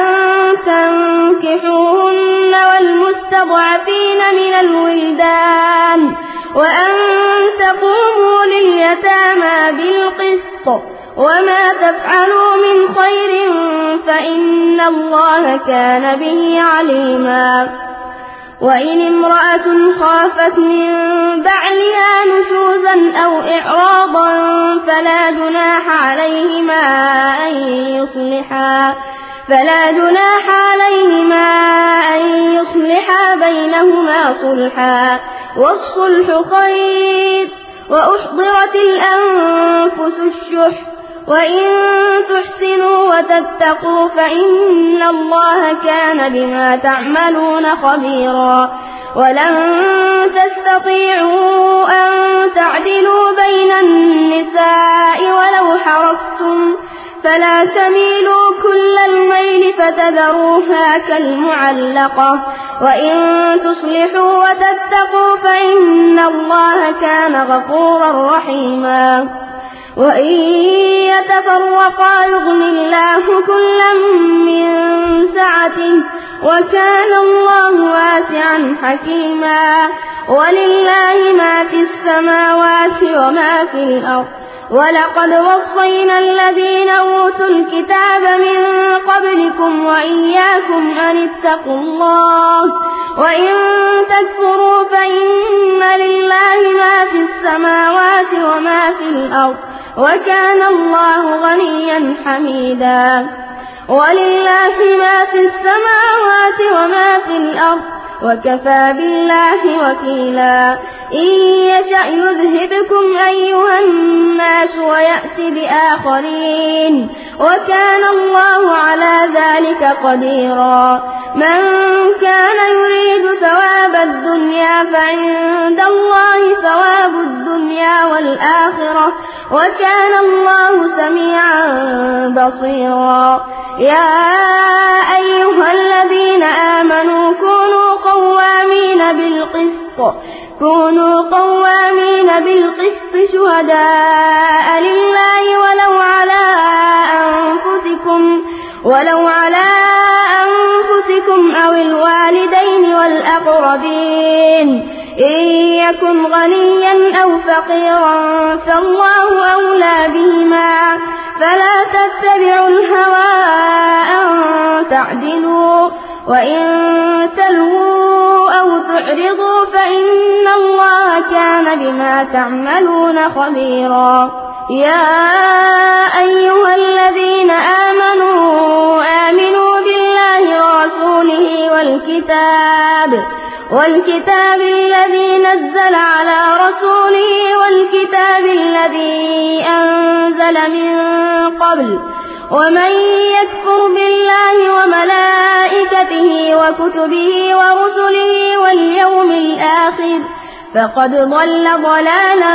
تنكحوهن والمستضعفين من الولدان وأن تقوموا لليتامى بالقسط وما تفعلوا من خير فإن الله كان به عليما. وإن امرأة خافت من بعلها نشوزا أو إعراضا فلا جناح عليهما أن يصلحا فلا جناح عليهما أن يصلحا بينهما صلحا والصلح خير. وأحضرت الأنفس الشح وإن تحسنوا وتتقوا فإن الله كان بما تعملون خبيرا. ولن تستطيعوا أن تعدلوا بين النساء ولو حرصتم فلا تميلوا كل الميل فتذروها كالمعلقة. وإن تصلحوا وتتقوا فإن الله كان غفورا رحيما. وإن يتفرقا يغن الله كلا من سعته وكان الله واسعا حكيما. ولله ما في السماوات وما في الأرض. ولقد وصينا الذين أوتوا الكتاب من قبلكم وإياكم أن اتقوا الله وإن تكفروا فإن لله ما في السماوات وما في الأرض وكان الله غنيا حميدا. ولله ما في السماوات وما في الأرض وكفى بالله وكيلا. إن يشأ يذهبكم أيها الناس ويأتي بآخرين وكان الله على ذلك قديرا. من كان يريد ثواب الدنيا فعند الله ثواب الدنيا والآخرة وكان الله سميعا بصيرا. يا أيها الذين آمنوا كونوا قوامين بالقسط كونوا قوامين بالقسط شهداء لله ولو على أنفسكم ولو على أنفسكم أو الوالدين والأقربين إن يكن غنيا أو فقيرا فالله أولى بهما فلا تتبعوا الهوى أن تعدلوا وإن تلووا أو تعرضوا فإن الله كان بما تعملون خبيرا. يا أيها الذين آمنوا آمنوا بالله ورسوله والكتاب والكتاب الذي نزل على رسوله والكتاب الذي أنزل من قبل ومن يكفر بالله وملائكته وكتبه ورسله واليوم الآخر فقد ضل ضلالا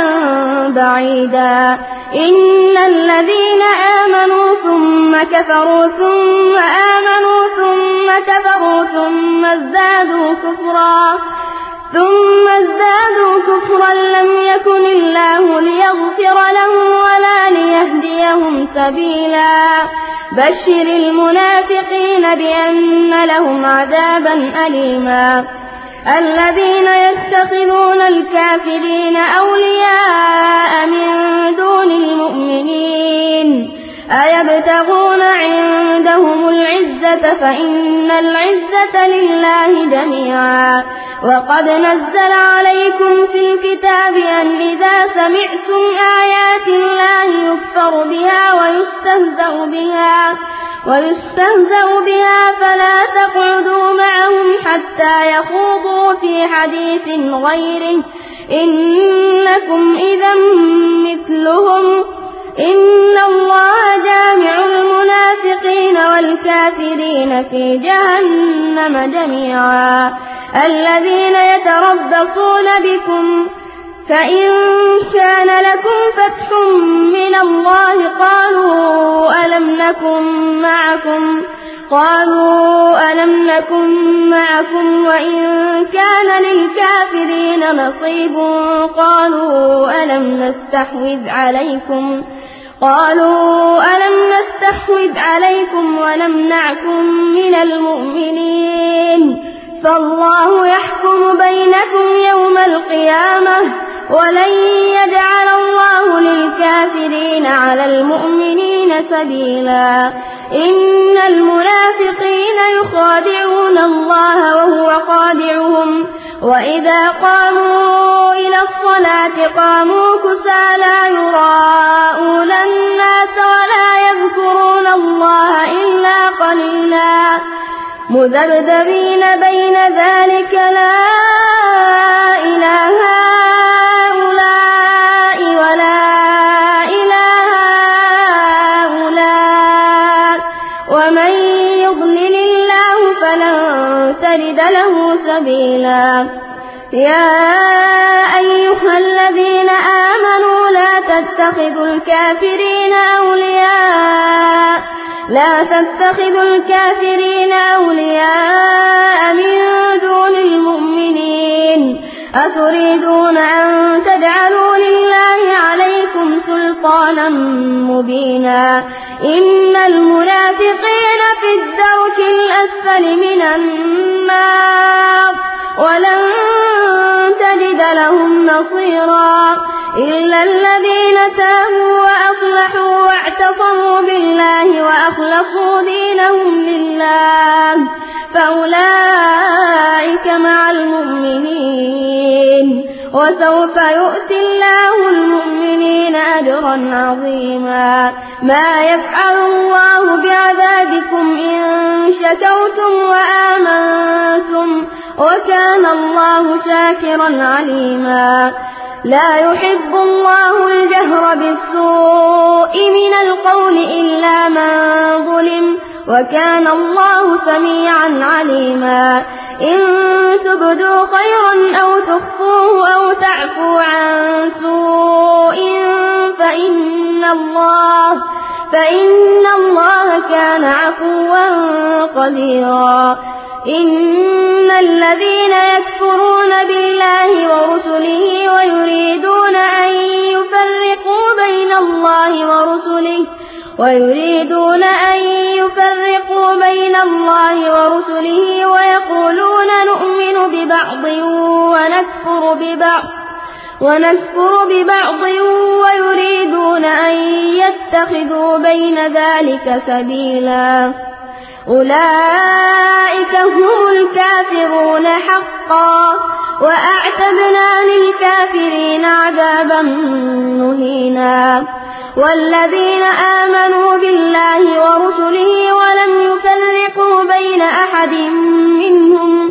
بعيدا. إن الذين آمنوا ثم كفروا ثم آمنوا ثم كفروا ثم ازدادوا كفرا ثم ازدادوا كفرا لم يكن الله ليغفر لهم ولا ليهديهم سبيلا. بشر المنافقين بأن لهم عذابا أليما. الذين يتخذون الكافرين أولياء من دون المؤمنين أيبتغون عندهم العزة العزة فإن العزة لله جميعا. وقد نزل عليكم في الكتاب أن إذا سمعتم آيات الله يكفر بها ويستهزأ بها ويستهزأ بها فلا تقعدوا معهم حتى يخوضوا في حديث غيره إنكم إذا مثلهم إن الله جامع المنافقين والكافرين في جهنم جميعا. الذين يتربصون بكم فإن كان لكم فتح من الله قالوا ألم نكن معكم قالوا ألم نكن معكم وإن كان للكافرين نصيب قالوا ألم نستحوذ عليكم قالوا ألم نستحوذ عليكم ونمنعكم من المؤمنين فالله يحكم بينكم يوم القيامة ولن يجعل الله للكافرين على المؤمنين سبيلا. إن المنافقين يخادعون الله وهو خادعهم وإذا قاموا إلى الصلاة قاموا كسالى يراءون الناس ولا يذكرون الله إلا قليلا مذبذبين بين ذلك لا إله هؤلاء ولا إله هؤلاء ومن يضلل الله فلن تجد له سبيلا. يا أيها الذين آمنوا لا تتخذوا الكافرين أولياء لا تتخذوا الكافرين أولياء من دون المؤمنين أتريدون أن تجعلوا لله عليكم سلطانا مبينا. إن المنافقين في الدرك الأسفل من النار ولن تجد لهم نصيرا إلا الذين تابوا وأصلحوا واعتصموا بالله وأخلصوا دينهم لله فأولئك مع المؤمنين وسوف يؤتي الله المؤمنين أجرا عظيما. ما يفعل الله بعذابكم إن شكرتم وآمنتم وكان الله شاكرا عليما. لا يحب الله الجهر بالسوء من القول إلا من ظلم وكان الله سميعا عليما. إن تبدوا خيرا أو تخفوه أو تعفوا عن سوء فإن الله فإن الله كان عفوا قديرا. إن الذين يكفرون بالله ورسله ويريدون أن يفرقوا بين الله ورسله ويريدون أن يفرقوا بين الله ورسله ويقولون نؤمن ببعض ونكفر ببعض ونكفر ببعض ويريدون أن يتخذوا بين ذلك سبيلا. أولئك هم الكافرون حقا وأعتدنا للكافرين عذابا مهينا. والذين آمنوا بالله ورسله ولم يفرقوا بين أحد منهم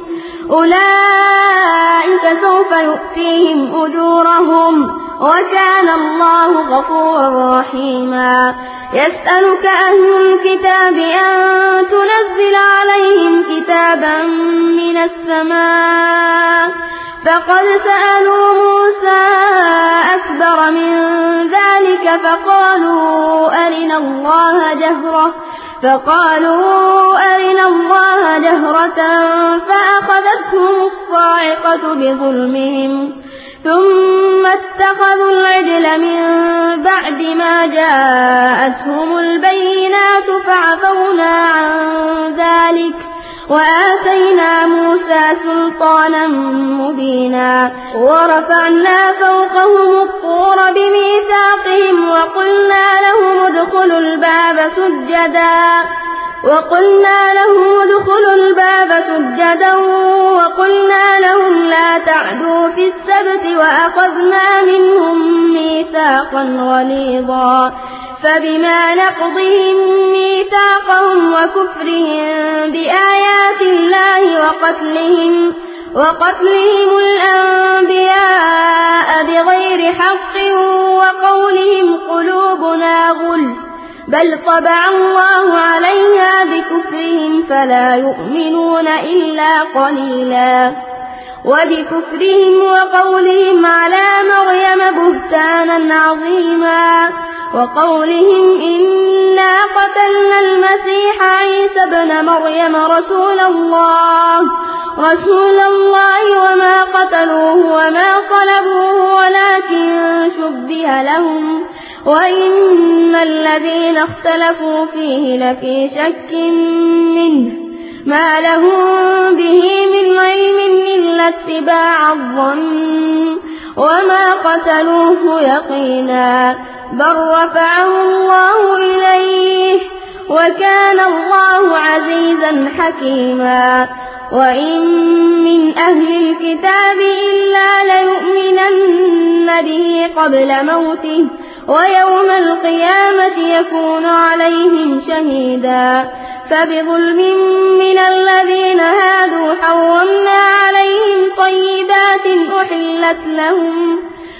أولئك سوف يؤتيهم أجورهم وكان الله غفورا رحيما. يسألك أهل الكتاب أن تنزل عليهم كتابا من السماء فقد سألوا موسى أكبر من ذلك فقالوا أرنا الله جهرة فقالوا أرنا الله جهرة فأخذتهم الصاعقة بظلمهم ثم اتخذوا العجل من بعد ما جاءتهم البينات فعفونا عن ذلك وآتينا موسى سلطانا مبينا. ورفعنا فوقهم الطور بميثاقهم وقلنا لهم ادخلوا الباب سجدا وقلنا لهم ادخلوا الباب سجدا وقلنا لهم لا تعدوا في السبت وأخذنا منهم ميثاقا غليظا فبما نقضهم ميثاقهم وكفرهم بآيات الله وقتلهم وقتلهم الأنبياء بغير حق وقولهم قلوبنا غلف بل طبع الله عليها بكفرهم فلا يؤمنون إلا قليلا وبكفرهم وقولهم على مريم بهتانا عظيما وقولهم إنا قتلنا المسيح عيسى ابن مريم رسول الله رسول الله وما قتلوه وما صلبوه ولكن شبه لهم وإن الذين اختلفوا فيه لفي شك منه ما لهم به من علم إلا اتباع الظن وما قتلوه يقينا بل رفعه الله إليه وكان الله عزيزا حكيما وإن من أهل الكتاب إلا ليؤمنن به قبل موته ويوم القيامة يكون عليهم شهيدا فبظلم من الذين هادوا حرمنا عليهم طيبات أحلت لهم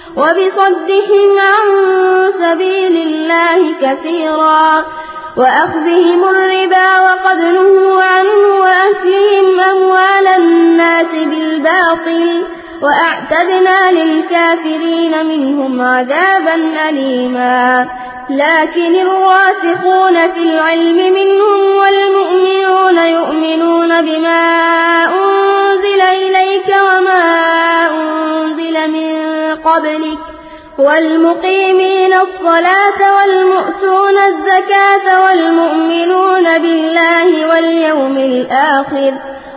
وبصدهم عن سبيل الله كثيرا وأخذهم الربا وقد نهوا عنه وأكلهم أموال الناس بالباطل وأعتدنا للكافرين منهم عذابا أليما لكن الراسخون في العلم منهم والمؤمنون يؤمنون بما أنزل إليك وما أنزل من قبلك والمقيمين الصلاة والمؤتون الزكاة والمؤمنون بالله واليوم الآخر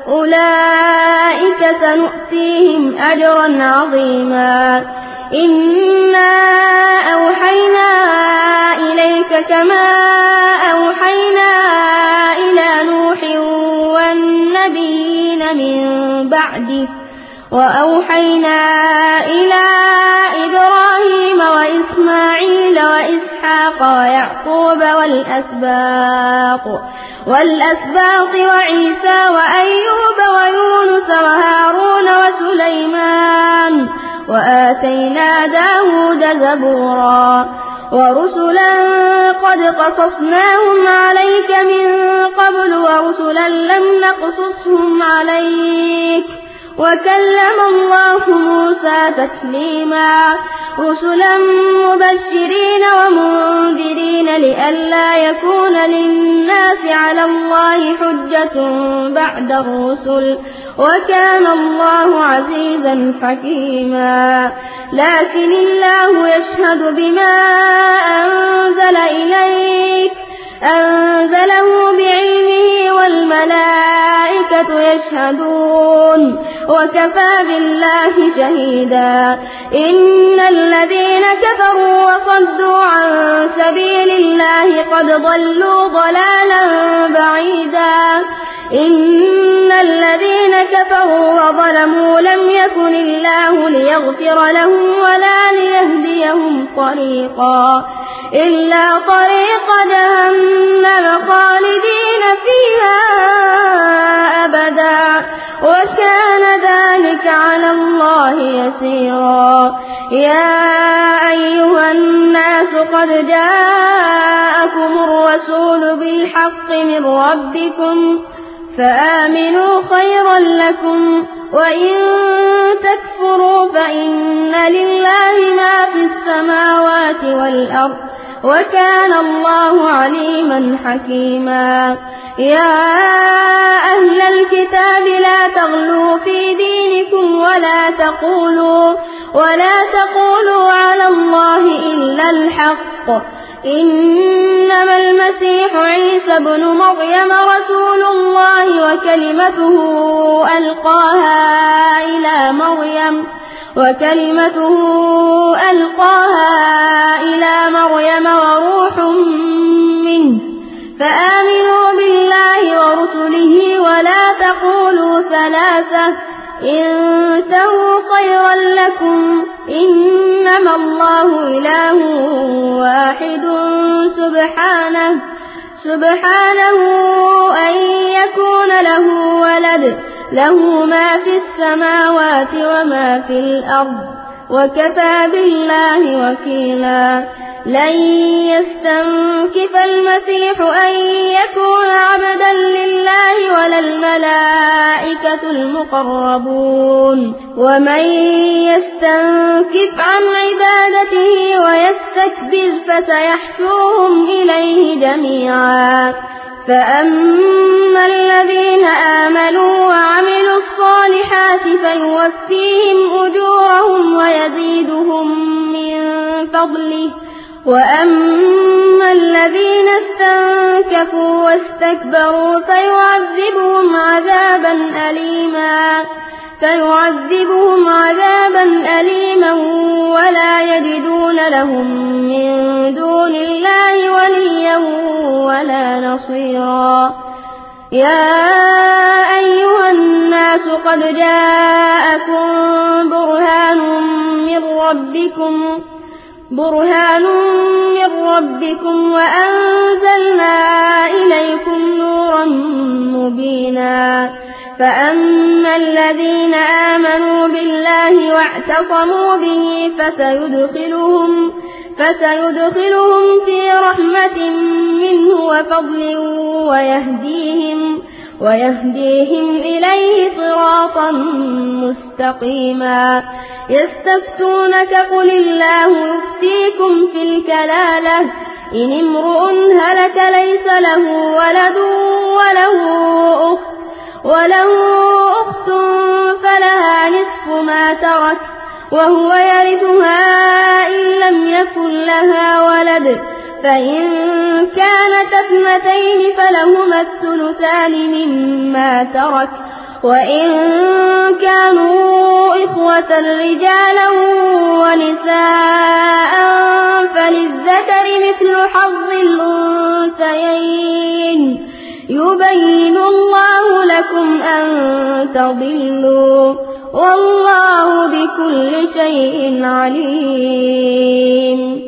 أولئك سنؤتيهم أجرا عظيما إنا أوحينا إليك كما أوحينا إلى نوح والنبيين من بعده وأوحينا إلى إبراهيم وإسماعيل وإسحاق ويعقوب والأسباط والأسباط وعيسى وأيوب ويونس وهارون وسليمان وآتينا داود زبورا ورسلا قد قصصناهم عليك من قبل ورسلا لم نقصصهم عليك وكلم الله موسى تكليما رسلا مبشرين ومنذرين لئلا يكون للناس على الله حجة بعد الرسل وكان الله عزيزا حكيما لكن الله يشهد بما أنزل إليك أنزله بعلمه والملائكة يشهدون وكفى بالله شهيدا إن الذين كفروا وصدوا عن سبيل الله قد ضلوا ضلالا بعيدا إن الذين كفروا وظلموا لم يكن الله ليغفر لهم ولا ليهديهم طريقا إلا طريق جهنم خالدين فيها أبدا وكان ذلك على الله يسيرا يا أيها الناس قد جاءكم الرسول بالحق من ربكم فآمنوا خيرا لكم وإن تكفروا فإن لله ما في السماوات والأرض وكان الله عليما حكيما يا أهل الكتاب لا تغلوا في دينكم ولا تقولوا ولا تقولوا على الله إلا الحق إنما المسيح عيسى ابن مريم رسول الله وكلمته ألقاها إلى مريم وكلمته ألقاها إلى مريم وروح منه فآمنوا بالله ثلاثة إن انتهوا خيرا لكم إنما الله إله واحد سبحانه سبحانه أن يكون له ولد له ما في السماوات وما في الأرض وكفى بالله وكيلا لن يستنكف المسيح أن يكون عبدا لله ولا الملائكة المقربون ومن يستنكف عن عبادته ويستكبر فسيحشرهم إليه جميعا فأما الذين آمنوا وعملوا الصالحات فيوفيهم أجورهم ويزيدهم من فضله وأما الذين استنكفوا واستكبروا فيعذبهم عذابا أليما فيعذبهم عذابا أليما ولا يجدون لهم من دون الله وليا ولا نصيرا يا أيها الناس قد جاءكم برهان من ربكم برهان من ربكم وأنزلنا إليكم نورا مبينا فأما الذين آمنوا بالله واعتصموا به فسيدخلهم فسيدخلهم في رحمة منه وفضل ويهديهم ويهديهم إليه صراطا مستقيما يستفتونك قل الله يفتيكم في الكلالة إن امرؤ هلك ليس له ولد وله أخت وله أخت فلها نصف ما ترك وهو يرثها إن لم يكن لها ولد فإن كانت اثنتين فلهما الثلثان مما ترك وإن كانوا إخوة رجالا ونساء فللذكر مثل حظ الأنثيين يبين الله لكم أن تضلوا والله بكل شيء عليم.